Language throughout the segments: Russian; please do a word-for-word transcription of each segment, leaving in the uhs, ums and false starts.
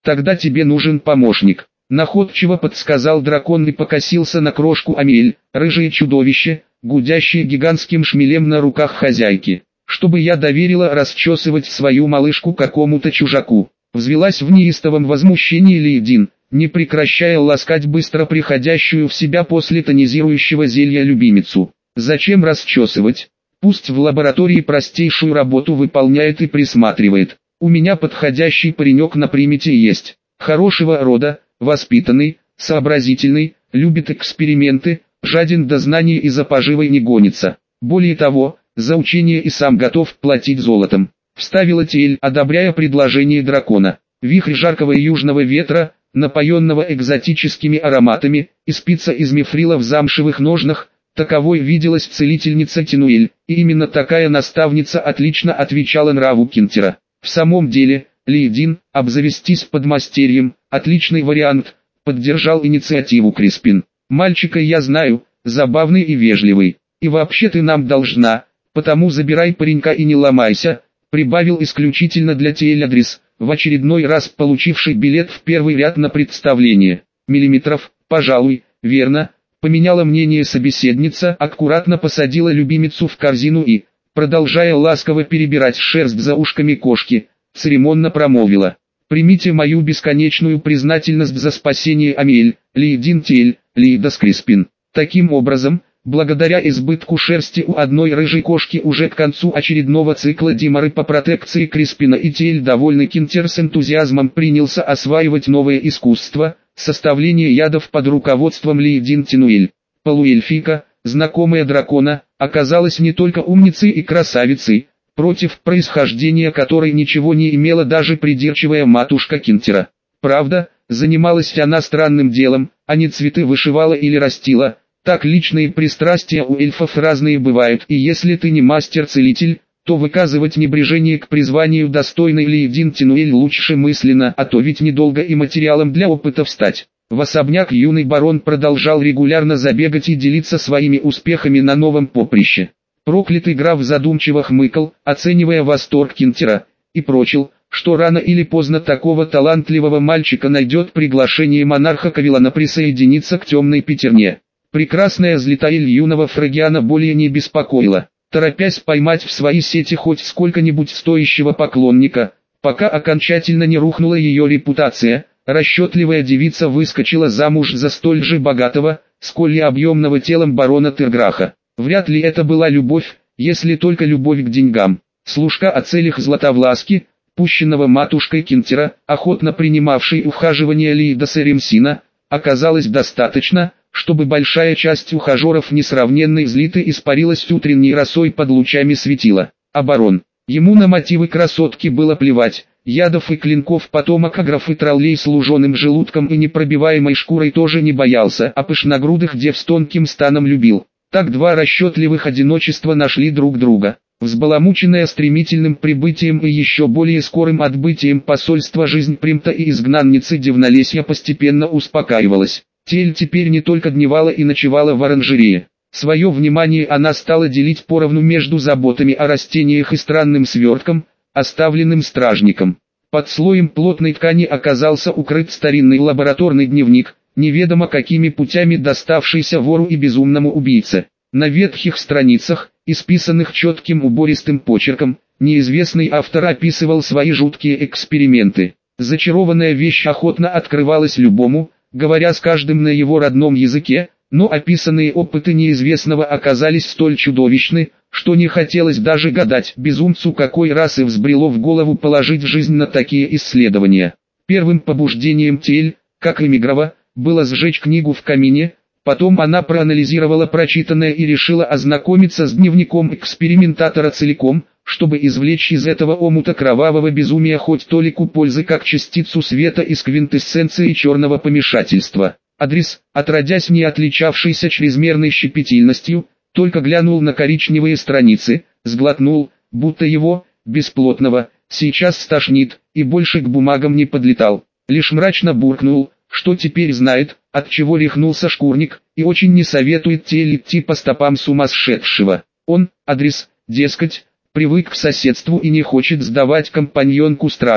Тогда тебе нужен помощник. Находчиво подсказал дракон и покосился на крошку Амель, рыжее чудовище, гудящее гигантским шмелем на руках хозяйки. Чтобы я доверила расчесывать свою малышку какому-то чужаку. Взвелась в неистовом возмущении Лейдин, не прекращая ласкать быстро приходящую в себя после тонизирующего зелья любимицу. Зачем расчесывать? Пусть в лаборатории простейшую работу выполняет и присматривает. У меня подходящий паренек на примете есть. Хорошего рода, воспитанный, сообразительный, любит эксперименты, жаден до знаний и за поживой не гонится. Более того, за учение и сам готов платить золотом. Вставила Тиэль, одобряя предложение дракона. Вихрь жаркого южного ветра, напоенного экзотическими ароматами, и спица из мифрила в замшевых ножнах, таковой виделась целительница Тинуэль, и именно такая наставница отлично отвечала нраву Кинтера. В самом деле, Лейдин, обзавестись подмастерьем, отличный вариант, поддержал инициативу Криспин. Мальчика я знаю, забавный и вежливый, и вообще ты нам должна, потому забирай паренька и не ломайся, прибавил исключительно для Тиэль Адрис, в очередной раз получивший билет в первый ряд на представление. Миллиметров, пожалуй, верно, поменяла мнение собеседница, аккуратно посадила любимицу в корзину и, продолжая ласково перебирать шерсть за ушками кошки, церемонно промолвила: «Примите мою бесконечную признательность за спасение Амель, Лейдин Тиэль, Лейдас Криспин». Таким образом, благодаря избытку шерсти у одной рыжей кошки уже к концу очередного цикла Димары по протекции Криспина и Тиэль довольный Кинтер с энтузиазмом принялся осваивать новое искусство – составление ядов под руководством Лейдин Тинуэль. Полуэльфийка, знакомая дракона, оказалась не только умницей и красавицей, против происхождения которой ничего не имела даже придирчивая матушка Кинтера. Правда, занималась она странным делом, а не цветы вышивала или растила. Так личные пристрастия у эльфов разные бывают, и если ты не мастер-целитель, то выказывать небрежение к призванию достойной Лейдин Тинуэль лучше мысленно, а то ведь недолго и материалом для опытов стать. В особняк юный барон продолжал регулярно забегать и делиться своими успехами на новом поприще. Проклятый граф задумчиво хмыкал, оценивая восторг Кинтера, и прочил, что рано или поздно такого талантливого мальчика найдет приглашение монарха Кавилана присоединиться к темной пятерне. Прекрасная Златоэль юного Фрагиана более не беспокоила, торопясь поймать в свои сети хоть сколько-нибудь стоящего поклонника, пока окончательно не рухнула ее репутация. Расчетливая девица выскочила замуж за столь же богатого, сколь и объемного телом барона Терграха. Вряд ли это была любовь, если только любовь к деньгам. Служка о целях Златовласки, пущенного матушкой Кинтера, охотно принимавшей ухаживание Лейдаса Ремсина, оказалось достаточно, чтобы большая часть ухажеров несравненной Злиты испарилась утренней росой под лучами светила. А барон, ему на мотивы красотки было плевать. Ядов и клинков потомок аграф и троллей с луженым желудком и непробиваемой шкурой тоже не боялся, а пышногрудых дев с тонким станом любил. Так два расчетливых одиночества нашли друг друга. Взбаламученная стремительным прибытием и еще более скорым отбытием посольства жизнь примта и изгнанницы Дивнолесья постепенно успокаивалась. Тиэль теперь не только дневала и ночевала в оранжерее. Свое внимание она стала делить поровну между заботами о растениях и странным свертком, оставленным стражником. Под слоем плотной ткани оказался укрыт старинный лабораторный дневник, неведомо какими путями доставшийся вору и безумному убийце. На ветхих страницах, исписанных четким убористым почерком, неизвестный автор описывал свои жуткие эксперименты. Зачарованная вещь охотно открывалась любому, говоря с каждым на его родном языке, но описанные опыты неизвестного оказались столь чудовищны, что не хотелось даже гадать безумцу какой расы взбрело в голову положить жизнь на такие исследования. Первым побуждением Тиэль, как и Мигрова, было сжечь книгу в камине, потом она проанализировала прочитанное и решила ознакомиться с дневником экспериментатора целиком, чтобы извлечь из этого омута кровавого безумия хоть толику пользы как частицу света из квинтэссенции черного помешательства. Адрес, отродясь не отличавшийся чрезмерной щепетильностью, только глянул на коричневые страницы, сглотнул, будто его, бесплотного, сейчас стошнит, и больше к бумагам не подлетал. Лишь мрачно буркнул, что теперь знает, от чего рехнулся шкурник, и очень не советует Тиэль идти по стопам сумасшедшего. Он, адрес, дескать, привык к соседству и не хочет сдавать компаньонку стражи.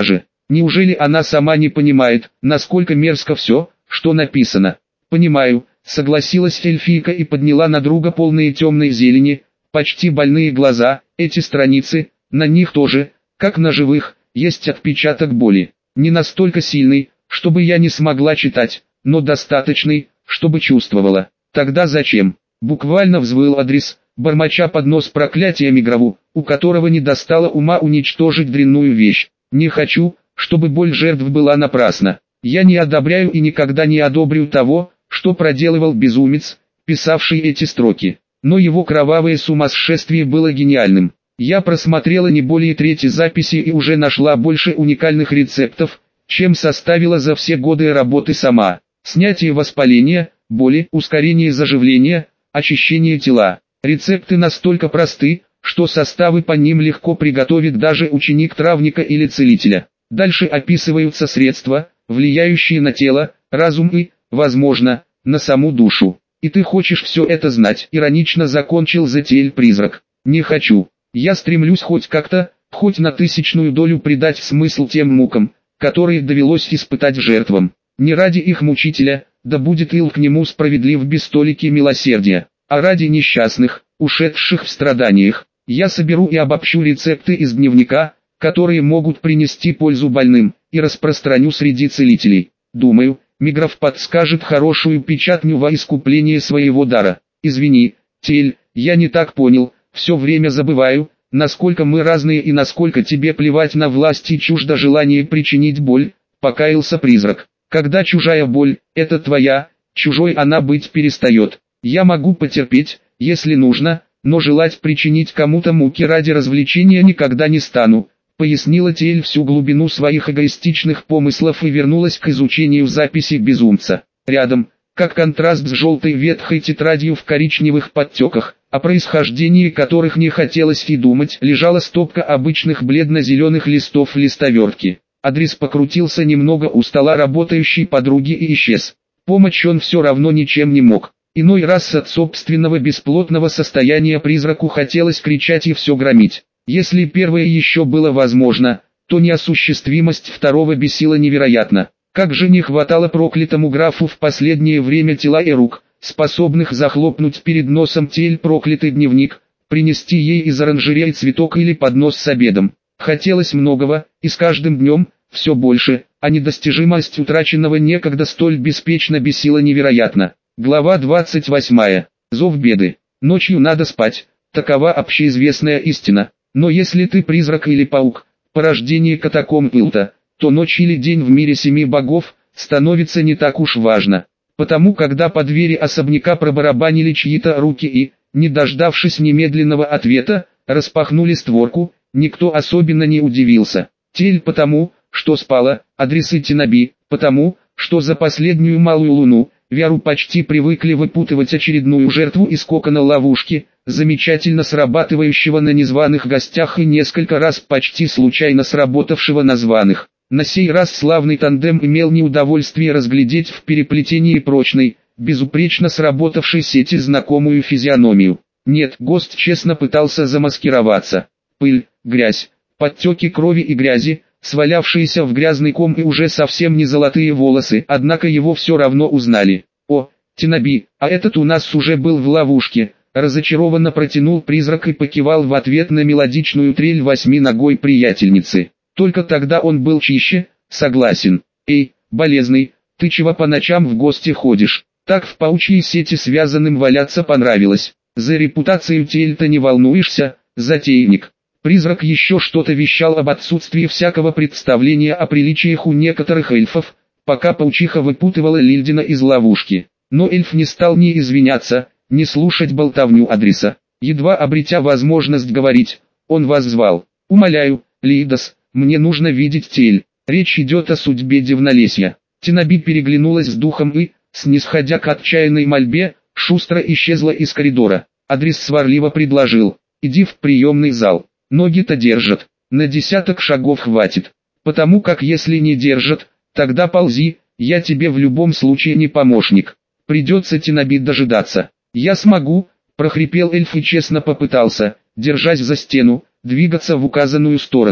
Неужели она сама не понимает, насколько мерзко все, что написано? Понимаю, согласилась эльфийка и подняла на друга полные темной зелени, почти больные глаза. Эти страницы, на них тоже, как на живых, есть отпечаток боли. Не настолько сильный, чтобы я не смогла читать, но достаточный, чтобы чувствовала. Тогда зачем? Буквально взвыл Адрис, бормоча под нос проклятия Миграву, у которого не достало ума уничтожить дрянную вещь. Не хочу, чтобы боль жертв была напрасна. Я не одобряю и никогда не одобрю того, что проделывал безумец, писавший эти строки. Но его кровавое сумасшествие было гениальным. Я просмотрела не более трети записи и уже нашла больше уникальных рецептов, чем составила за все годы работы сама. Снятие воспаления, боли, ускорение заживления, очищение тела. Рецепты настолько просты, что составы по ним легко приготовит даже ученик травника или целителя. Дальше описываются средства, влияющие на тело, разум и, возможно, на саму душу. И ты хочешь все это знать? Иронично закончил Зетиэль-призрак. Не хочу. Я стремлюсь хоть как-то, хоть на тысячную долю придать смысл тем мукам, которые довелось испытать жертвам. Не ради их мучителя, да будет ил к нему справедлив без толики милосердия, а ради несчастных, ушедших в страданиях. Я соберу и обобщу рецепты из дневника, которые могут принести пользу больным, и распространю среди целителей. Думаю, Миграф подскажет хорошую печатню во искупление своего дара. Извини, Тель, я не так понял, все время забываю, насколько мы разные и насколько тебе плевать на власть и чуждо желание причинить боль, покаялся призрак. Когда чужая боль, это твоя, чужой она быть перестает. Я могу потерпеть, если нужно, но желать причинить кому-то муки ради развлечения никогда не стану, пояснила Тель всю глубину своих эгоистичных помыслов и вернулась к изучению записи безумца. Рядом, как контраст с желтой ветхой тетрадью в коричневых подтеках, о происхождении которых не хотелось и думать, лежала стопка обычных бледно-зеленых листов листовертки. Адрис покрутился немного у стола работающей подруги и исчез. Помочь он все равно ничем не мог. Иной раз от собственного бесплотного состояния призраку хотелось кричать и все громить. Если первое еще было возможно, то неосуществимость второго бесила невероятно. Как же не хватало проклятому графу в последнее время тела и рук, способных захлопнуть перед носом Тель проклятый дневник, принести ей из оранжереи цветок или поднос с обедом. Хотелось многого, и с каждым днем, все больше, а недостижимость утраченного некогда столь беспечно бесила невероятно. Глава двадцать восьмая. Зов беды. Ночью надо спать, такова общеизвестная истина. Но если ты призрак или паук, порождение катакомб Илта, то ночь или день в мире семи богов, становится не так уж важно. Потому когда по двери особняка пробарабанили чьи-то руки и, не дождавшись немедленного ответа, распахнули створку, никто особенно не удивился. Тель потому, что спала, адресы Тинаби, потому, что за последнюю малую луну, Вяру почти привыкли выпутывать очередную жертву из кокона ловушки, замечательно срабатывающего на незваных гостях и несколько раз почти случайно сработавшего на званых. На сей раз славный тандем имел неудовольствие разглядеть в переплетении прочной, безупречно сработавшей сети знакомую физиономию. Нет, гость честно пытался замаскироваться. Пыль, грязь, подтеки крови и грязи, свалявшиеся в грязный ком и уже совсем не золотые волосы, однако его все равно узнали. «О, Тинаби, а этот у нас уже был в ловушке», разочарованно протянул призрак и покивал в ответ на мелодичную трель восьминогой приятельницы. Только тогда он был чище, согласен. «Эй, болезный, ты чего по ночам в гости ходишь?» Так в паучьей сети связанным валяться понравилось. «За репутацию Тельта не волнуешься, затейник?» Призрак еще что-то вещал об отсутствии всякого представления о приличиях у некоторых эльфов, пока паучиха выпутывала Лильдина из ловушки. Но эльф не стал ни извиняться, ни слушать болтовню адреса. Едва обретя возможность говорить, он вас звал. «Умоляю, Лидос, мне нужно видеть Тель. Речь идет о судьбе Дивнолесья». Тинаби переглянулась с духом и, снисходя к отчаянной мольбе, шустро исчезла из коридора. Адрес сварливо предложил: «Иди в приемный зал. Ноги-то держат, на десяток шагов хватит. Потому как если не держат, тогда ползи, я тебе в любом случае не помощник. Придется Тинаби дожидаться». «Я смогу», — прохрипел эльф и честно попытался, держась за стену, двигаться в указанную сторону.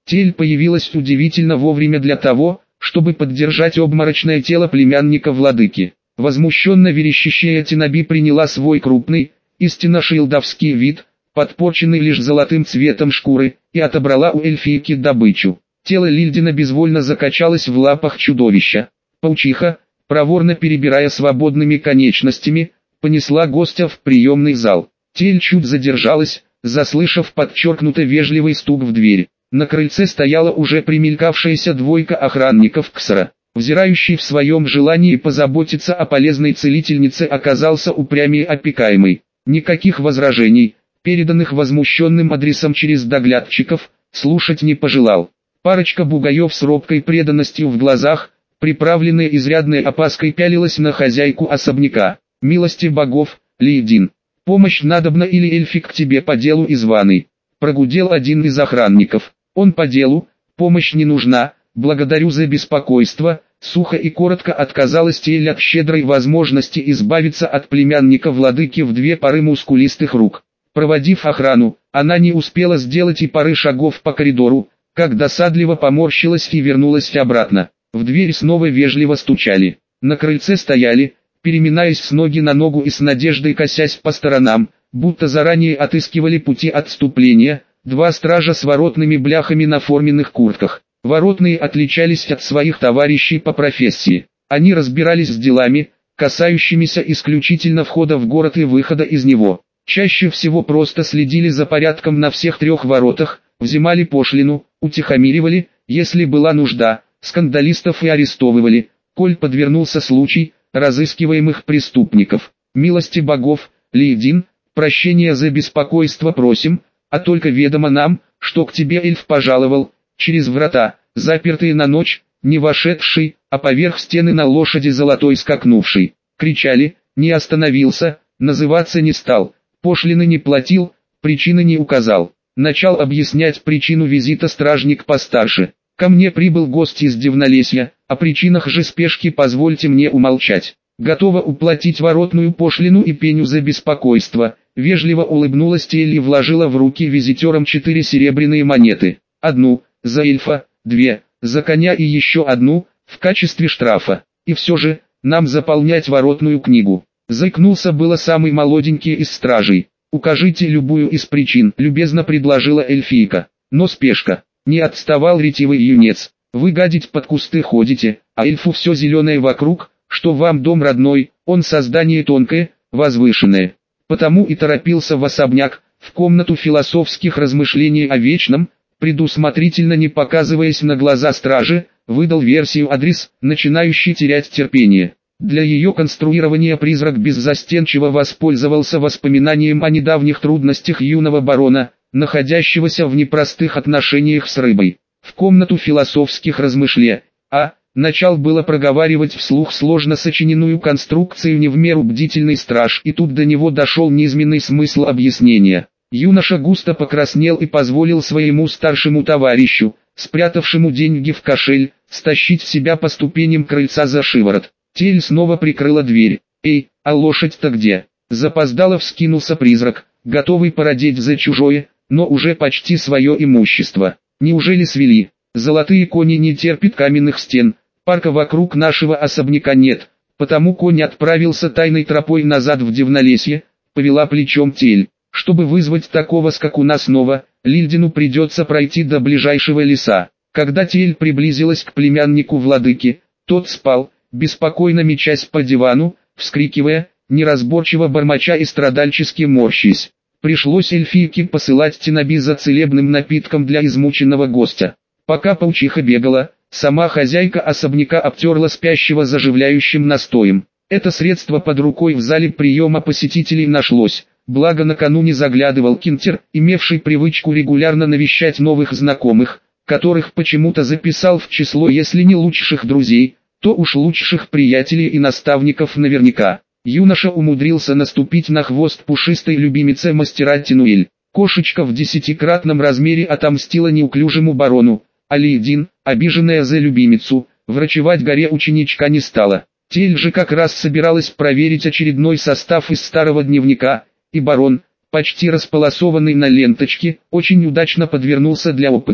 Тель появилась удивительно вовремя для того, чтобы поддержать обморочное тело племянника владыки. Возмущенно верещащая Тинаби приняла свой крупный, истинно шилдовский вид, подпорченный лишь золотым цветом шкуры, и отобрала у эльфийки добычу. Тело Лильдина безвольно закачалось в лапах чудовища. Паучиха, проворно перебирая свободными конечностями, понесла гостя в приемный зал. Тель чуть задержалась, заслышав подчеркнуто вежливый стук в дверь. На крыльце стояла уже примелькавшаяся двойка охранников Ксара. Взирающий в своем желании позаботиться о полезной целительнице оказался упрямее опекаемый. Никаких возражений, переданных возмущенным адресом через доглядчиков, слушать не пожелал. Парочка бугаев с робкой преданностью в глазах, приправленная изрядной опаской, пялилась на хозяйку особняка. «Милости богов, Лейдин, помощь надобна или эльфик к тебе по делу и званый?» Прогудел один из охранников. «Он по делу, помощь не нужна, благодарю за беспокойство», сухо и коротко отказалась Тель от щедрой возможности избавиться от племянника владыки в две пары мускулистых рук. Проводив охрану, она не успела сделать и пары шагов по коридору, как досадливо поморщилась и вернулась обратно. В дверь снова вежливо стучали. На крыльце стояли, переминаясь с ноги на ногу и с надеждой косясь по сторонам, будто заранее отыскивали пути отступления, два стража с воротными бляхами на форменных куртках. Воротные отличались от своих товарищей по профессии. Они разбирались с делами, касающимися исключительно входа в город и выхода из него. Чаще всего просто следили за порядком на всех трех воротах, взимали пошлину, утихомиривали, если была нужда, скандалистов и арестовывали, коль подвернулся случай, разыскиваемых преступников. «Милости богов, Лейдин, прощения за беспокойство просим, а только ведомо нам, что к тебе эльф пожаловал, через врата, запертые на ночь, не вошедший, а поверх стены на лошади золотой скакнувший». Кричали, не остановился, называться не стал, пошлины не платил, причины не указал. Начал объяснять причину визита стражник постарше. «Ко мне прибыл гость из Дивнолесья, о причинах же спешки позвольте мне умолчать. Готова уплатить воротную пошлину и пеню за беспокойство». Вежливо улыбнулась Тель и вложила в руки визитерам четыре серебряные монеты. Одну, за эльфа, две, за коня и еще одну, в качестве штрафа. «И все же, нам заполнять воротную книгу». Заикнулся было самый молоденький из стражей. «Укажите любую из причин», — любезно предложила эльфийка. Но спешка. Не отставал ретивый юнец. «Вы гадить под кусты ходите, а эльфу все зеленое вокруг, что вам дом родной, он создание тонкое, возвышенное. Потому и торопился в особняк, в комнату философских размышлений о вечном», предусмотрительно не показываясь на глаза стражи, выдал версию адрес, начинающий терять терпение. Для ее конструирования призрак беззастенчиво воспользовался воспоминанием о недавних трудностях юного барона, находящегося в непростых отношениях с рыбой. В комнату философских размышлений, а, начал было проговаривать вслух сложно сочиненную конструкцию не в меру бдительный страж, и тут до него дошел неизменный смысл объяснения. Юноша густо покраснел и позволил своему старшему товарищу, спрятавшему деньги в кошель, стащить себя по ступеням крыльца за шиворот. Тель снова прикрыла дверь. «Эй, а лошадь-то где?» Запоздало вскинулся призрак, готовый породеть за чужое, но уже почти свое имущество. «Неужели свели? Золотые кони не терпят каменных стен, парка вокруг нашего особняка нет, потому конь отправился тайной тропой назад в Дивнолесье», повела плечом Тель. «Чтобы вызвать такого скакуна снова, Лильдину придется пройти до ближайшего леса». Когда Тель приблизилась к племяннику владыки, тот спал, беспокойно мечась по дивану, вскрикивая, неразборчиво бормоча и страдальчески морщись. Пришлось эльфийке посылать Тинаби за целебным напитком для измученного гостя. Пока паучиха бегала, сама хозяйка особняка обтерла спящего заживляющим настоем. Это средство под рукой в зале приема посетителей нашлось, благо накануне заглядывал Кинтер, имевший привычку регулярно навещать новых знакомых, которых почему-то записал в число если не лучших друзей, то уж лучших приятелей и наставников наверняка. Юноша умудрился наступить на хвост пушистой любимице мастера Тинуэль. Кошечка в десятикратном размере отомстила неуклюжему барону, а Лейдин, обиженная за любимицу, врачевать горе ученичка не стала. Тель же как раз собиралась проверить очередной состав из старого дневника, и барон, почти располосованный на ленточке, очень удачно подвернулся для опытов.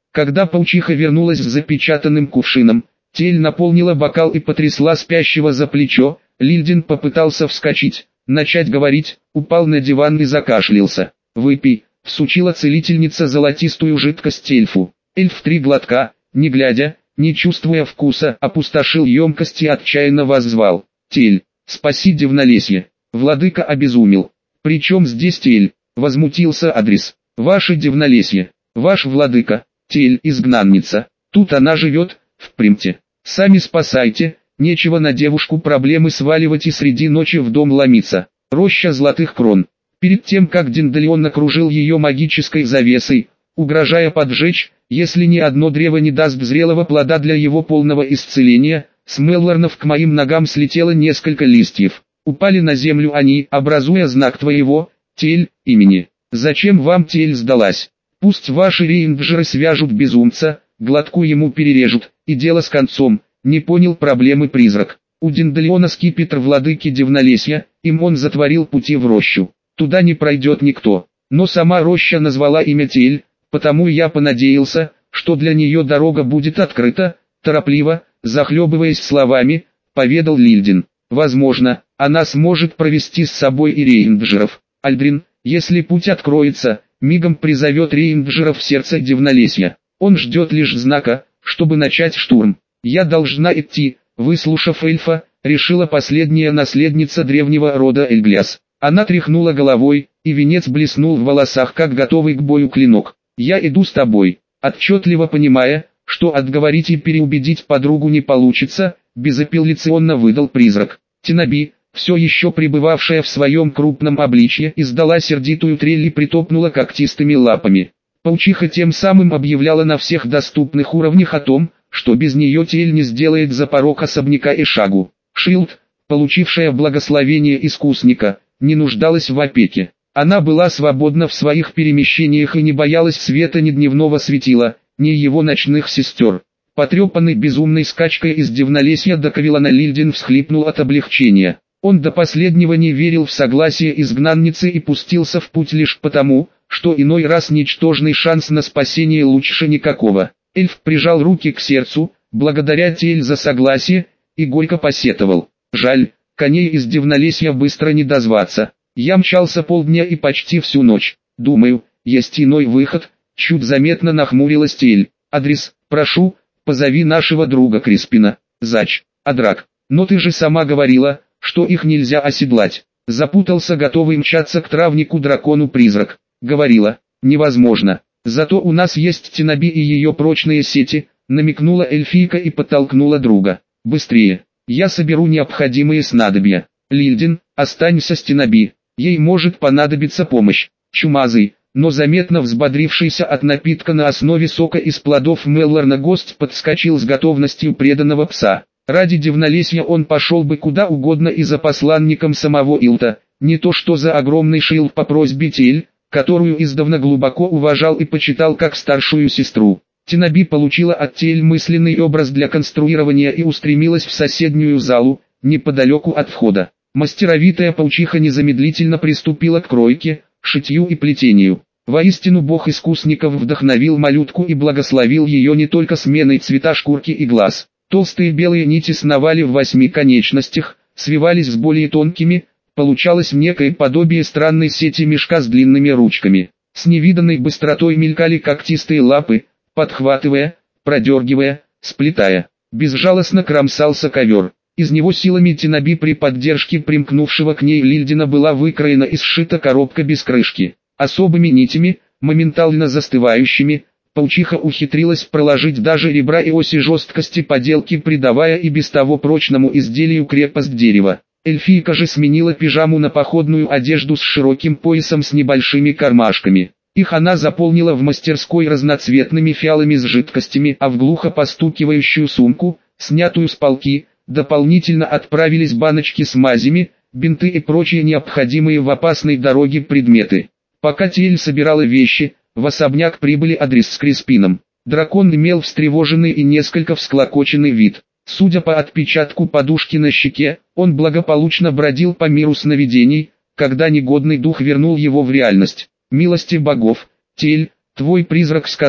Когда паучиха вернулась с запечатанным кувшином, Тель наполнила бокал и потрясла спящего за плечо. Лильдин попытался вскочить, начать говорить, упал на диван и закашлялся. «Выпей», — всучила целительница золотистую жидкость эльфу. Эльф три глотка, не глядя, не чувствуя вкуса, опустошил емкость и отчаянно воззвал: «Тель, спаси Дивнолесье!» Владыка обезумел. «Причем здесь Тель?» — возмутился Адрис. «Ваше Дивнолесье, ваш владыка, Тель изгнанница, тут она живет, в Примте. Сами спасайте, нечего на девушку проблемы сваливать и среди ночи в дом ломиться». Роща золотых крон. Перед тем как Денделеон накружил ее магической завесой, угрожая поджечь, если ни одно древо не даст зрелого плода для его полного исцеления, с Меллорнов к моим ногам слетело несколько листьев. Упали на землю они, образуя знак твоего, Тель, имени. Зачем вам Тель сдалась? Пусть ваши рейнджеры свяжут безумца, глотку ему перережут, и дело с концом. Не понял проблемы призрак. У Денделеона скипетр владыки Дивнолесья, им он затворил пути в рощу. Туда не пройдет никто. Но сама роща назвала имя Тель, потому я понадеялся, что для нее дорога будет открыта. Торопливо, захлебываясь словами, поведал Лильдин. Возможно, она сможет провести с собой и рейнджеров. Альдрин, если путь откроется, мигом призовет рейнджеров в сердце Дивнолесья. Он ждет лишь знака, чтобы начать штурм. Я должна идти, выслушав эльфа, решила последняя наследница древнего рода Эльгляс. Она тряхнула головой, и венец блеснул в волосах, как готовый к бою клинок. «Я иду с тобой», отчетливо понимая, что отговорить и переубедить подругу не получится, безапелляционно выдал призрак. Тинаби, все еще пребывавшая в своем крупном обличье, издала сердитую трель и притопнула когтистыми лапами. Паучиха тем самым объявляла на всех доступных уровнях о том, что без нее Тель не сделает за порог особняка и шагу. Шилд, получившая благословение искусника, не нуждалась в опеке. Она была свободна в своих перемещениях и не боялась света ни дневного светила, ни его ночных сестер. Потрепанный безумной скачкой из Дивнолесья до Кавилана Лильдин всхлипнул от облегчения. Он до последнего не верил в согласие изгнанницы и пустился в путь лишь потому, что иной раз ничтожный шанс на спасение лучше никакого. Эльф прижал руки к сердцу, благодаря Тель за согласие, и горько посетовал. Жаль, коней из Дивнолесья быстро не дозваться. Я мчался полдня и почти всю ночь. Думаю, есть иной выход. Чуть заметно нахмурилась Тель. Адрес, прошу, позови нашего друга Криспина. Зач, Адрак. Но ты же сама говорила, что их нельзя оседлать. Запутался готовый мчаться к травнику-дракону призрак. Говорила, невозможно. Зато у нас есть Тинаби и ее прочные сети, намекнула эльфийка и подтолкнула друга. Быстрее, я соберу необходимые снадобья. Лильдин, останься с Тинаби, ей может понадобиться помощь. Чумазый, но заметно взбодрившийся от напитка на основе сока из плодов Меллорна гость подскочил с готовностью преданного пса. Ради Дивнолесья он пошел бы куда угодно и за посланником самого Илта, не то что за огромный шилд по просьбе Тель, которую издавна глубоко уважал и почитал как старшую сестру. Тинаби получила от Тель мысленный образ для конструирования и устремилась в соседнюю залу, неподалеку от входа. Мастеровитая паучиха незамедлительно приступила к кройке, шитью и плетению. Воистину бог искусников вдохновил малютку и благословил ее не только сменой цвета шкурки и глаз. Толстые белые нити сновали в восьми конечностях, свивались с более тонкими, получалось некое подобие странной сети мешка с длинными ручками. С невиданной быстротой мелькали когтистые лапы, подхватывая, продергивая, сплетая. Безжалостно кромсался ковер. Из него силами Тинаби при поддержке примкнувшего к ней Лильдина была выкроена и сшита коробка без крышки. Особыми нитями, моментально застывающими, паучиха ухитрилась проложить даже ребра и оси жесткости поделки, придавая и без того прочному изделию крепость дерева. Эльфийка же сменила пижаму на походную одежду с широким поясом с небольшими кармашками. Их она заполнила в мастерской разноцветными фиалами с жидкостями, а в глухо постукивающую сумку, снятую с полки, дополнительно отправились баночки с мазями, бинты и прочие необходимые в опасной дороге предметы. Пока Тель собирала вещи, в особняк прибыли Адрис с Криспином. Дракон имел встревоженный и несколько всклокоченный вид. Судя по отпечатку подушки на щеке, он благополучно бродил по миру сновидений, когда негодный дух вернул его в реальность. «Милости богов, Тель, твой призрак сказал,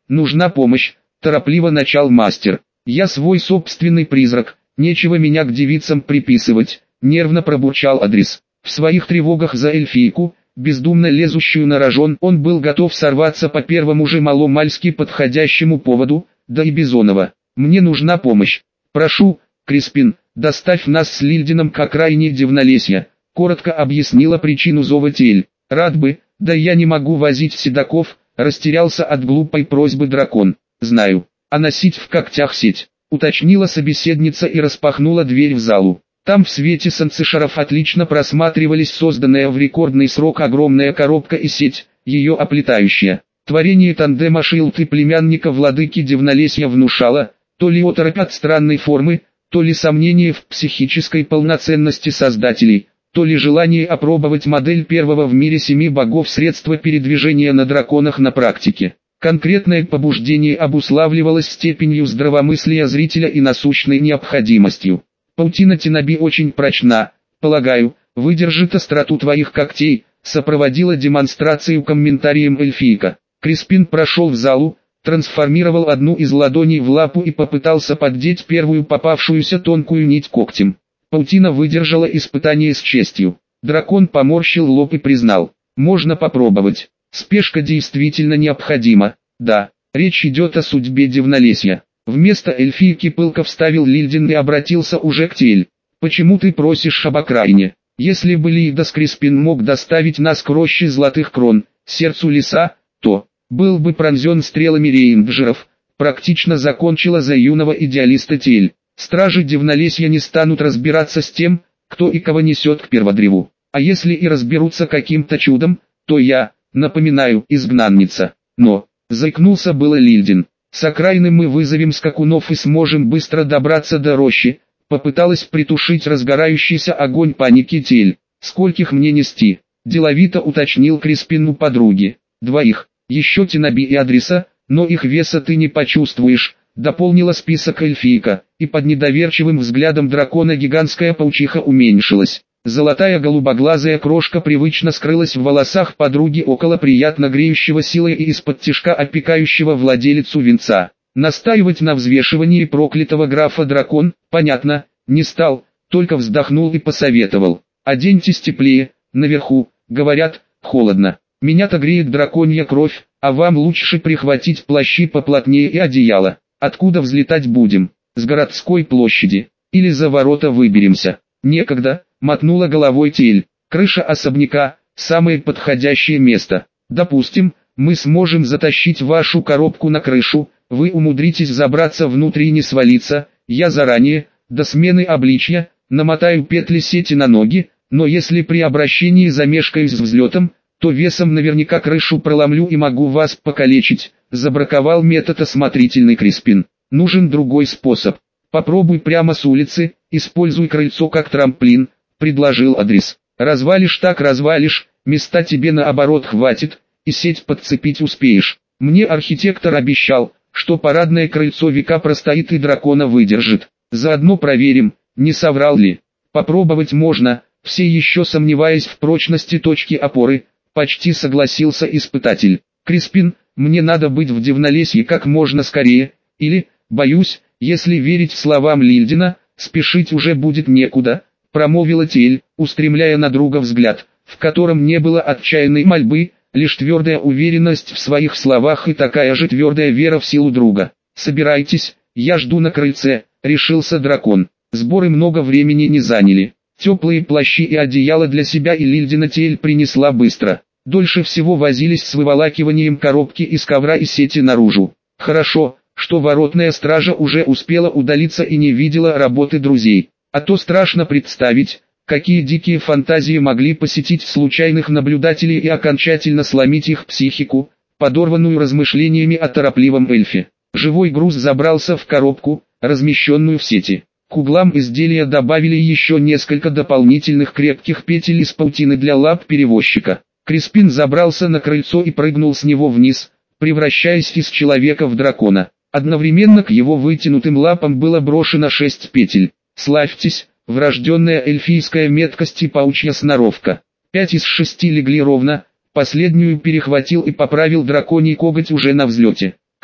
нужна помощь», – торопливо начал мастер. «Я свой собственный призрак, нечего меня к девицам приписывать», – нервно пробурчал Адрис. В своих тревогах за эльфийку, бездумно лезущую на рожон, он был готов сорваться по первому же маломальски подходящему поводу, да и Бизонова. «Мне нужна помощь. Прошу, Криспин, доставь нас с Лильдином к окраине Дивнолесья», – коротко объяснила причину зова Тель. «Рад бы, да я не могу возить седаков», – растерялся от глупой просьбы дракон. «Знаю, а носить в когтях сеть», – уточнила собеседница и распахнула дверь в залу. Там в свете солнцешаров отлично просматривались созданная в рекордный срок огромная коробка и сеть, ее оплетающая. Творение тандема Шилд племянника владыки Дивнолесья внушало, то ли оторопь от странной формы, то ли сомнение в психической полноценности создателей, то ли желание опробовать модель первого в мире семи богов средства передвижения на драконах на практике. Конкретное побуждение обуславливалось степенью здравомыслия зрителя и насущной необходимостью. «Паутина Тинаби очень прочна, полагаю, выдержит остроту твоих когтей», сопроводила демонстрацию комментарием эльфийка. Криспин прошел в залу, трансформировал одну из ладоней в лапу и попытался поддеть первую попавшуюся тонкую нить когтем. Паутина выдержала испытание с честью. Дракон поморщил лоб и признал: «Можно попробовать. Спешка действительно необходима. Да, речь идет о судьбе Дивнолесья». Вместо эльфийки пылко вставил Лильдин и обратился уже к Тель. «Почему ты просишь об окраине? Если бы Лидас Криспин мог доставить нас к роще золотых крон, сердцу леса, то был бы пронзен стрелами рейнджеров», практично закончила за юного идеалиста Тель. «Стражи Дивнолесья не станут разбираться с тем, кто и кого несет к перводреву. А если и разберутся каким-то чудом, то я, напоминаю, изгнанница». «Но», заикнулся было Лильдин, «с окраины мы вызовем скакунов и сможем быстро добраться до рощи», попыталась притушить разгорающийся огонь паники Тель. «Скольких мне нести?» деловито уточнил Криспин у подруги. «Двоих, еще Тинаби и Адриса, но их веса ты не почувствуешь», дополнила список эльфийка, и под недоверчивым взглядом дракона гигантская паучиха уменьшилась. Золотая голубоглазая крошка привычно скрылась в волосах подруги около приятно греющего силой и из-под тишка опекающего владелицу венца. Настаивать на взвешивании проклятого графа дракон, понятно, не стал, только вздохнул и посоветовал: «Оденьтесь теплее, наверху, говорят, холодно. Меня-то греет драконья кровь, а вам лучше прихватить плащи поплотнее и одеяло. Откуда взлетать будем? С городской площади? Или за ворота выберемся?» «Некогда», мотнула головой Тель. «Крыша особняка – самое подходящее место. Допустим, мы сможем затащить вашу коробку на крышу, вы умудритесь забраться внутрь и не свалиться, я заранее, до смены обличья, намотаю петли сети на ноги, но если при обращении замешкаюсь с взлетом, то весом наверняка крышу проломлю и могу вас покалечить», забраковал метод осмотрительный Криспин. «Нужен другой способ. Попробуй прямо с улицы, используй крыльцо как трамплин», предложил Адрис. «Развалишь так развалишь, места тебе наоборот хватит, и сеть подцепить успеешь. Мне архитектор обещал, что парадное крыльцо века простоит и дракона выдержит. Заодно проверим, не соврал ли. Попробовать можно», все еще сомневаясь в прочности точки опоры, почти согласился испытатель. «Криспин, мне надо быть в Дивнолесье как можно скорее, или, боюсь, если верить словам Лильдина, спешить уже будет некуда», промолвила Тель, устремляя на друга взгляд, в котором не было отчаянной мольбы, лишь твердая уверенность в своих словах и такая же твердая вера в силу друга. «Собирайтесь, я жду на крыльце», решился дракон. Сборы много времени не заняли. Теплые плащи и одеяло для себя и Лильдина Тель принесла быстро. Дольше всего возились с выволакиванием коробки из ковра и сети наружу. Хорошо, что воротная стража уже успела удалиться и не видела работы друзей. А то страшно представить, какие дикие фантазии могли посетить случайных наблюдателей и окончательно сломить их психику, подорванную размышлениями о торопливом эльфе. Живой груз забрался в коробку, размещенную в сети. К углам изделия добавили еще несколько дополнительных крепких петель из паутины для лап перевозчика. Криспин забрался на крыльцо и прыгнул с него вниз, превращаясь из человека в дракона. Одновременно к его вытянутым лапам было брошено шесть петель. «Славьтесь, врожденная эльфийская меткость и паучья сноровка». Пять из шести легли ровно, последнюю перехватил и поправил драконий коготь уже на взлете.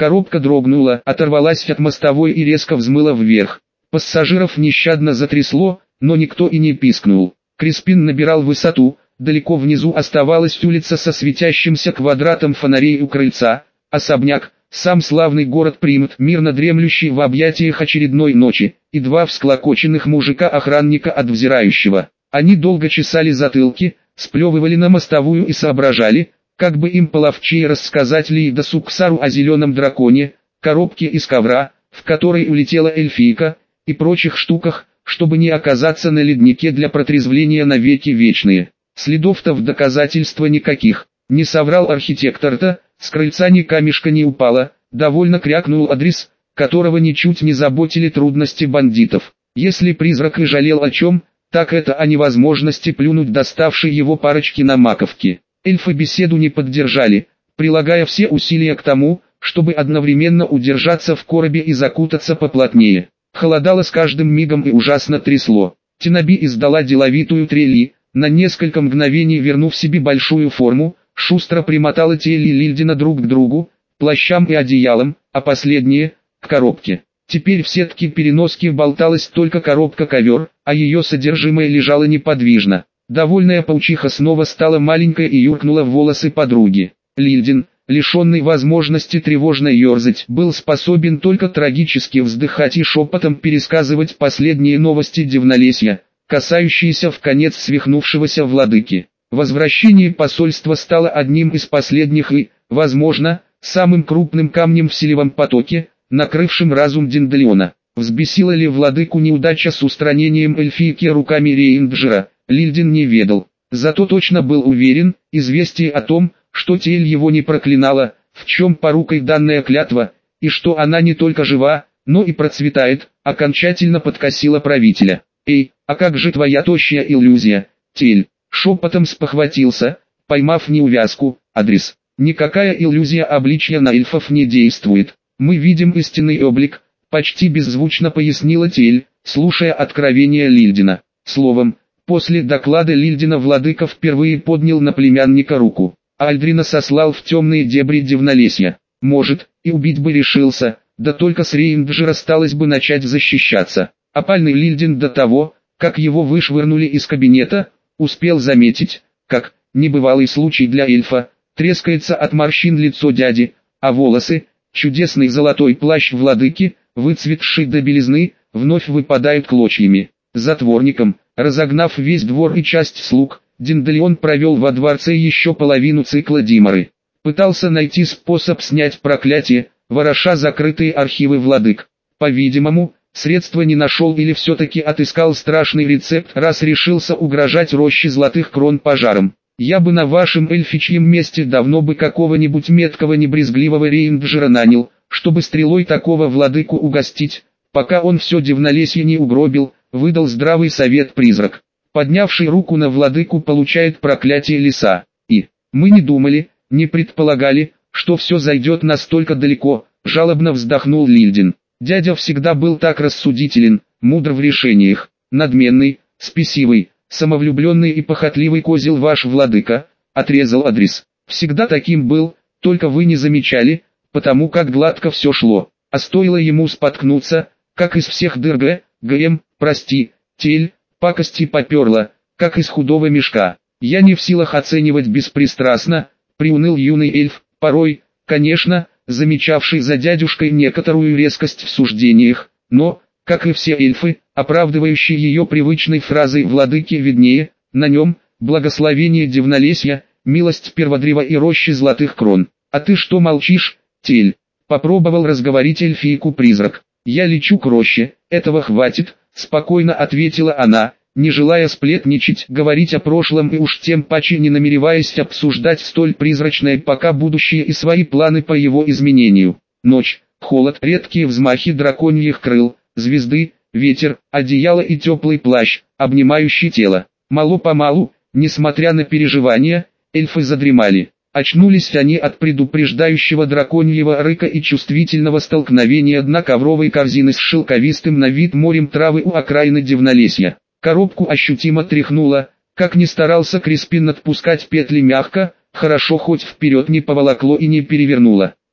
Коробка дрогнула, оторвалась от мостовой и резко взмыла вверх. Пассажиров нещадно затрясло, но никто и не пискнул. Криспин набирал высоту, далеко внизу оставалась улица со светящимся квадратом фонарей у крыльца, особняк, сам славный город Примут, мирно дремлющий в объятиях очередной ночи, и два всклокоченных мужика-охранника от взирающего. Они долго чесали затылки, сплевывали на мостовую и соображали, как бы им половчее рассказать Лида Суксару о зеленом драконе, коробке из ковра, в которой улетела эльфийка, и прочих штуках, чтобы не оказаться на леднике для протрезвления навеки вечные. Следов-то в доказательства никаких. Не соврал архитектор-то, с крыльца ни камешка не упало, довольно крякнул адрес, которого ничуть не заботили трудности бандитов. Если призрак и жалел о чем, так это о невозможности плюнуть доставшей его парочки на маковке. Эльфы беседу не поддержали, прилагая все усилия к тому, чтобы одновременно удержаться в коробе и закутаться поплотнее. Холодало с каждым мигом и ужасно трясло. Тинаби издала деловитую трели, на несколько мгновений вернув себе большую форму, шустро примотала Телли и Лильдина друг к другу, плащам и одеялам, а последние — к коробке. Теперь в сетке переноски болталась только коробка-ковер, а ее содержимое лежало неподвижно. Довольная паучиха снова стала маленькой и юркнула в волосы подруги. Лильдин, лишенный возможности тревожно ерзать, был способен только трагически вздыхать и шепотом пересказывать последние новости Дивнолесья, касающиеся вконец свихнувшегося владыки. Возвращение посольства стало одним из последних и, возможно, самым крупным камнем в селевом потоке, накрывшим разум Денделиона. Взбесила ли владыку неудача с устранением эльфийки руками Рейнджера, Лильдин не ведал. Зато точно был уверен, известие о том, что Тель его не проклинала, в чем порукой данная клятва, и что она не только жива, но и процветает, окончательно подкосила правителя. «Эй, а как же твоя тощая иллюзия, Тель?» Шепотом спохватился, поймав неувязку, адрес. «Никакая иллюзия обличья на эльфов не действует. Мы видим истинный облик», почти беззвучно пояснила Тель, слушая откровения Лильдина. Словом, после доклада Лильдина владыка впервые поднял на племянника руку. Альдрина сослал в темные дебри Дивнолесья. Может, и убить бы решился, да только с Рейнджера сталось бы начать защищаться. Опальный Лильдин до того, как его вышвырнули из кабинета, успел заметить, как, небывалый случай для эльфа, трескается от морщин лицо дяди, а волосы, чудесный золотой плащ владыки, выцветший до белизны, вновь выпадают клочьями. Затворником, разогнав весь двор и часть слуг, Денделион провел во дворце еще половину цикла Диморы. Пытался найти способ снять проклятие, вороша закрытые архивы владык. По-видимому, средства не нашел или все-таки отыскал страшный рецепт, раз решился угрожать роще золотых крон пожаром. Я бы на вашем эльфичьем месте давно бы какого-нибудь меткого небрезгливого рейнджера нанял, чтобы стрелой такого владыку угостить, пока он все Дивнолесье не угробил, выдал здравый совет призрак. Поднявший руку на владыку получает проклятие леса. И мы не думали, не предполагали, что все зайдет настолько далеко, жалобно вздохнул Лильдин. Дядя всегда был так рассудителен, мудр в решениях, надменный, спесивый, самовлюбленный и похотливый козел ваш владыка, отрезал адрес. Всегда таким был, только вы не замечали, потому как гладко все шло. А стоило ему споткнуться, как из всех дыр г, ГМ, прости, Тель, пакости поперла, как из худого мешка. Я не в силах оценивать беспристрастно, приуныл юный эльф, порой, конечно, замечавший за дядюшкой некоторую резкость в суждениях, но, как и все эльфы, оправдывающий ее привычной фразой «владыке виднее», на нем, благословение Дивнолесья, милость перводрева и рощи золотых крон. «А ты что молчишь, Тель?» — попробовал разговорить эльфийку призрак. «Я лечу к роще, этого хватит», — спокойно ответила она, не желая сплетничать, говорить о прошлом и уж тем паче не намереваясь обсуждать столь призрачное пока будущее и свои планы по его изменению. Ночь, холод, редкие взмахи драконьих крыл, звезды, ветер, одеяло и теплый плащ, обнимающий тело. Мало-помалу, несмотря на переживания, эльфы задремали. Очнулись они от предупреждающего драконьего рыка и чувствительного столкновения дна ковровой корзины с шелковистым на вид морем травы у окраины Дивнолесья. Коробку ощутимо тряхнуло, как ни старался Криспин отпускать петли мягко, хорошо хоть вперед не поволокло и не перевернуло.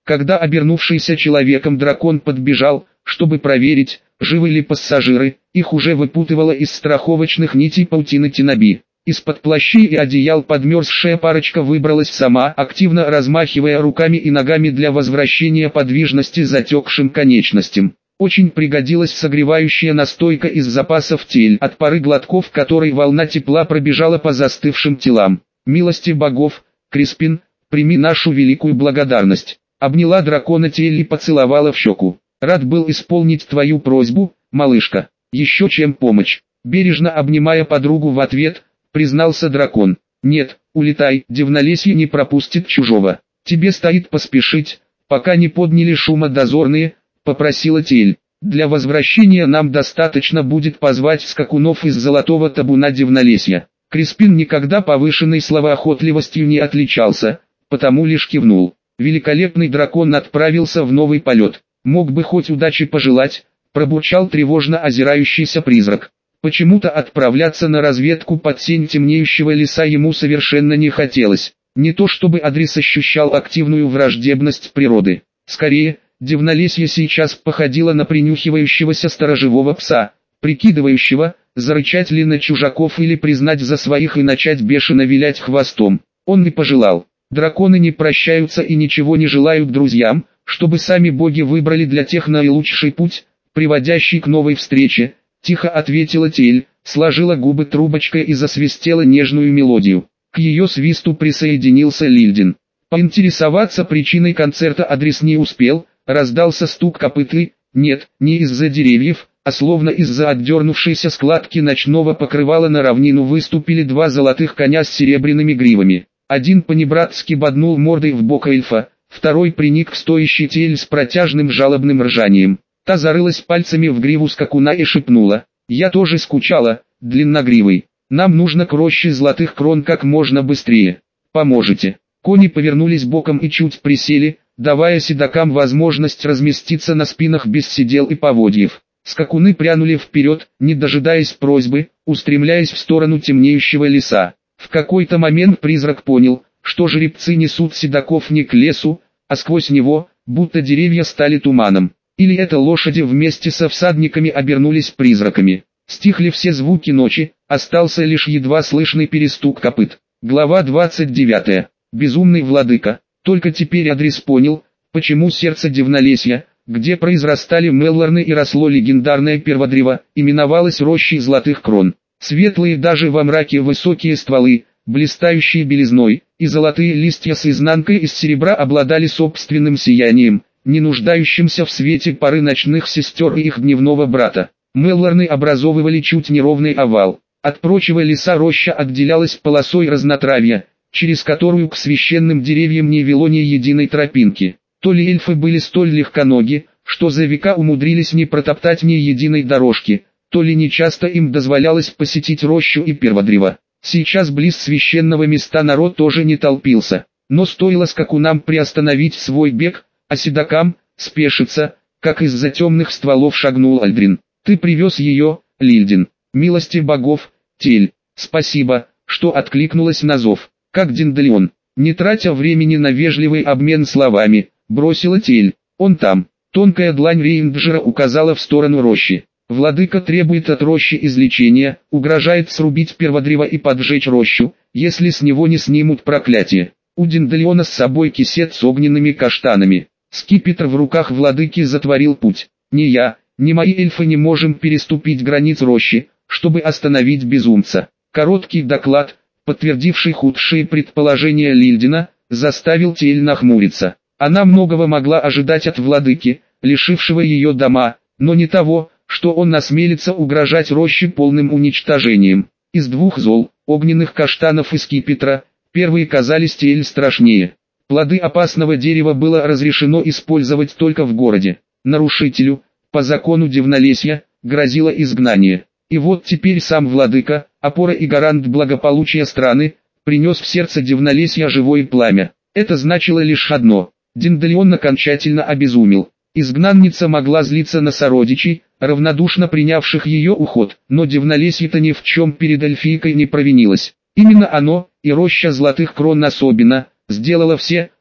Когда обернувшийся человеком дракон подбежал, чтобы проверить, живы ли пассажиры, их уже выпутывало из страховочных нитей паутины Тинаби. Из-под плащей и одеял подмерзшая парочка выбралась сама, активно размахивая руками и ногами для возвращения подвижности затекшим конечностям. Очень пригодилась согревающая настойка из запасов тель, от пары глотков которой волна тепла пробежала по застывшим телам. «Милости богов, Криспин, прими нашу великую благодарность». Обняла дракона Тель и поцеловала в щеку. «Рад был исполнить твою просьбу, малышка. Еще чем помочь». Бережно обнимая подругу в ответ, признался дракон. «Нет, улетай, Дивнолесье не пропустит чужого. Тебе стоит поспешить, пока не подняли шума дозорные», — попросила Тель. «Для возвращения нам достаточно будет позвать скакунов из золотого табуна Дивнолесья». Криспин никогда повышенной словоохотливостью не отличался, потому лишь кивнул. Великолепный дракон отправился в новый полет. «Мог бы хоть удачи пожелать», — пробурчал тревожно озирающийся призрак. Почему-то отправляться на разведку под сень темнеющего леса ему совершенно не хотелось. Не то чтобы Адрис ощущал активную враждебность природы. Скорее, Дивнолесье сейчас походило на принюхивающегося сторожевого пса, прикидывающего, зарычать ли на чужаков или признать за своих и начать бешено вилять хвостом. Он не пожелал. Драконы не прощаются и ничего не желают друзьям, чтобы сами боги выбрали для тех наилучший путь, приводящий к новой встрече. Тихо ответила Тель, сложила губы трубочкой и засвистела нежную мелодию. К ее свисту присоединился Лильдин. Поинтересоваться причиной концерта Адрис не успел, раздался стук копыт и, нет, не из-за деревьев, а словно из-за отдернувшейся складки ночного покрывала на равнину выступили два золотых коня с серебряными гривами. Один понебратски боднул мордой в бок эльфа, второй приник к стоящей Тель с протяжным жалобным ржанием. Та зарылась пальцами в гриву скакуна и шепнула: «Я тоже скучала, длинногривый. Нам нужно к роще золотых крон как можно быстрее. Поможете?» Кони повернулись боком и чуть присели, давая седокам возможность разместиться на спинах без седел и поводьев. Скакуны прянули вперед, не дожидаясь просьбы, устремляясь в сторону темнеющего леса. В какой-то момент призрак понял, что жеребцы несут седоков не к лесу, а сквозь него, будто деревья стали туманом. Или это лошади вместе со всадниками обернулись призраками. Стихли все звуки ночи, остался лишь едва слышный перестук копыт. Глава двадцать девятая. Безумный владыка. Только теперь Адрис понял, почему сердце Дивнолесья, где произрастали Меллорны и росло легендарное перводрево, именовалось рощей золотых крон. Светлые даже во мраке высокие стволы, блистающие белизной, и золотые листья с изнанкой из серебра обладали собственным сиянием, не нуждающимся в свете пары ночных сестер и их дневного брата. Меллорны образовывали чуть неровный овал. От прочего леса роща отделялась полосой разнотравья, через которую к священным деревьям не вело ни единой тропинки. То ли эльфы были столь легконоги, что за века умудрились не протоптать ни единой дорожки, то ли нечасто им дозволялось посетить рощу и перводрево. Сейчас близ священного места народ тоже не толпился, но стоило скакунам приостановить свой бег, а седокам спешиться, как из-за темных стволов шагнул Альдрин. «Ты привез ее, Лильдин. Милости богов, Тель. Спасибо, что откликнулась на зов. Как Динделион». Не тратя времени на вежливый обмен словами, бросила Тель. «Он там». Тонкая длань Рейнджера указала в сторону рощи. «Владыка требует от рощи излечения, угрожает срубить перводрево и поджечь рощу, если с него не снимут проклятие. У Динделиона с собой кисет с огненными каштанами. Скипетр в руках владыки затворил путь. Ни я, ни мои эльфы не можем переступить границ рощи, чтобы остановить безумца». Короткий доклад, подтвердивший худшие предположения Лильдина, заставил Тель нахмуриться. Она многого могла ожидать от владыки, лишившего ее дома, но не того, что он насмелится угрожать роще полным уничтожением. Из двух зол, огненных каштанов и скипетра, первые казались Тель страшнее. Плоды опасного дерева было разрешено использовать только в городе. Нарушителю, по закону Дивнолесья, грозило изгнание. И вот теперь сам владыка, опора и гарант благополучия страны, принес в сердце Дивнолесья живое пламя. Это значило лишь одно: Динделион окончательно обезумел. Изгнанница могла злиться на сородичей, равнодушно принявших ее уход, но Дивнолесье-то ни в чем перед эльфийкой не провинилась. Именно оно, и роща золотых крон особенно, сделала все,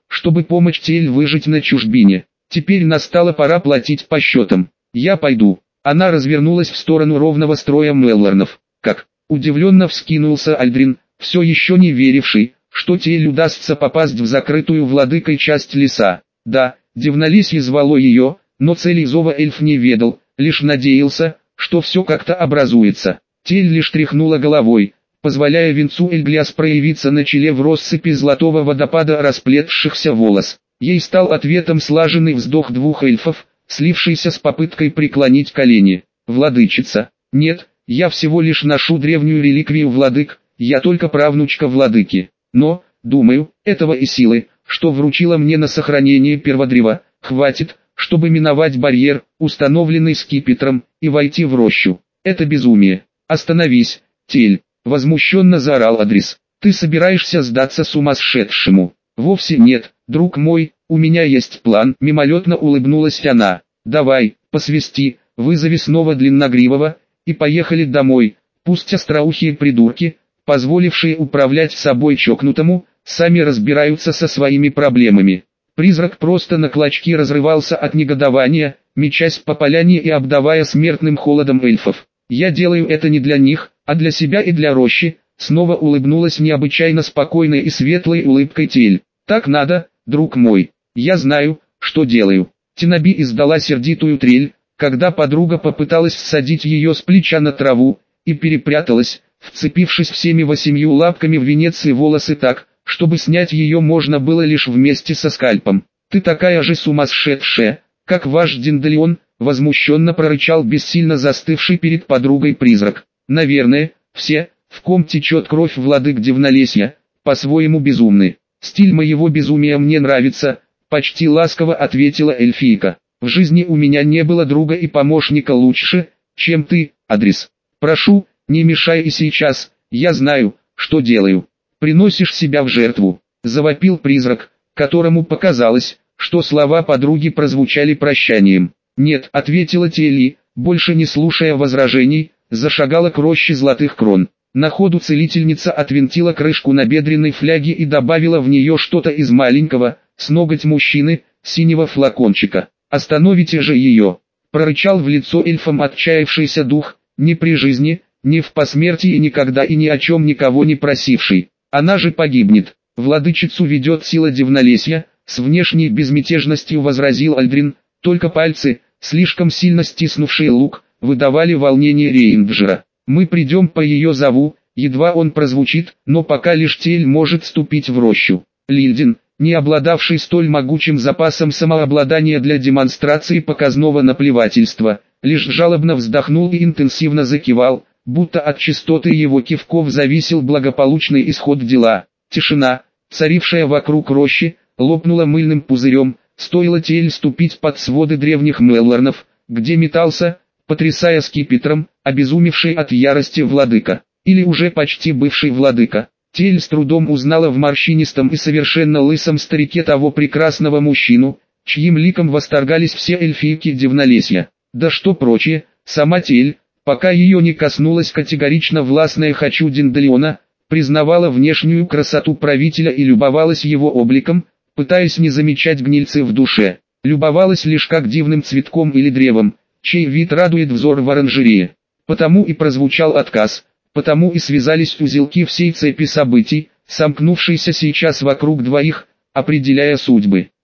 чтобы помочь Тель выжить на чужбине. Теперь настала пора платить по счетам. Я пойду. Она развернулась в сторону ровного строя Меллорнов. Как? Удивленно вскинулся Альдрин, все еще не веривший, что Тель удастся попасть в закрытую владыкой часть леса. Да, Дивнолесье звало ее, но целей зова эльф не ведал, лишь надеялся, что все как-то образуется. Тель лишь тряхнула головой, позволяя венцу Эльгляс проявиться на челе в россыпи золотого водопада расплетшихся волос. Ей стал ответом слаженный вздох двух эльфов, слившийся с попыткой преклонить колени. «Владычица, нет, я всего лишь ношу древнюю реликвию владык, я только правнучка владыки. Но, думаю, этого и силы, что вручила мне на сохранение перводрева, хватит, чтобы миновать барьер, установленный скипетром, и войти в рощу. Это безумие. Остановись, Тель!» — возмущенно заорал Адрис. «Ты собираешься сдаться сумасшедшему?» «Вовсе нет, друг мой, у меня есть план», — мимолетно улыбнулась она. «Давай, посвисти, вызови снова Длинногривого, и поехали домой. Пусть остроухие придурки, позволившие управлять собой чокнутому, сами разбираются со своими проблемами». Призрак просто на клочки разрывался от негодования, мечась по поляне и обдавая смертным холодом эльфов. «Я делаю это не для них, а для себя и для рощи», — снова улыбнулась необычайно спокойной и светлой улыбкой Тель. «Так надо, друг мой. Я знаю, что делаю». Тинаби издала сердитую трель, когда подруга попыталась ссадить ее с плеча на траву, и перепряталась, вцепившись всеми восемью лапками в венец и волосы так, чтобы снять ее можно было лишь вместе со скальпом. «Ты такая же сумасшедшая, как ваш Динделион», — возмущенно прорычал бессильно застывший перед подругой призрак. «Наверное, все, в ком течет кровь владык Дивнолесья, по-своему безумны. Стиль моего безумия мне нравится», — почти ласково ответила эльфийка. «В жизни у меня не было друга и помощника лучше, чем ты, Адрис. Прошу, не мешай и сейчас, я знаю, что делаю. Приносишь себя в жертву», — завопил призрак, которому показалось, что слова подруги прозвучали прощанием. «Нет», — ответила Телли, больше не слушая возражений, зашагала к роще золотых крон. На ходу целительница отвинтила крышку набедренной фляги и добавила в нее что-то из маленького, с ноготь мужчины, синего флакончика. «Остановите же ее!» — прорычал в лицо эльфам отчаявшийся дух, ни при жизни, ни в посмертии и никогда и ни о чем никого не просивший. «Она же погибнет. Владычицу ведет сила Дивнолесья», — с внешней безмятежностью возразил Альдрин, только пальцы, слишком сильно стиснувшие лук, выдавали волнение Рейнджера. «Мы придем по ее зову», едва он прозвучит, но пока лишь Тель может ступить в рощу. Лильдин, не обладавший столь могучим запасом самообладания для демонстрации показного наплевательства, лишь жалобно вздохнул и интенсивно закивал, будто от частоты его кивков зависел благополучный исход дела. Тишина, царившая вокруг рощи, лопнула мыльным пузырем, стоило Тель ступить под своды древних Меллорнов, где метался, потрясая скипетром, обезумевший от ярости владыка, или уже почти бывший владыка. Тель с трудом узнала в морщинистом и совершенно лысом старике того прекрасного мужчину, чьим ликом восторгались все эльфийки Дивнолесья. Да что прочее, сама Тель, пока ее не коснулась категорично властная «хочу» Динделиона, признавала внешнюю красоту правителя и любовалась его обликом, пытаясь не замечать гнильцы в душе. Любовалась лишь как дивным цветком или древом, чей вид радует взор в оранжерее. Потому и прозвучал отказ, потому и связались узелки всей цепи событий, сомкнувшиеся сейчас вокруг двоих, определяя судьбы.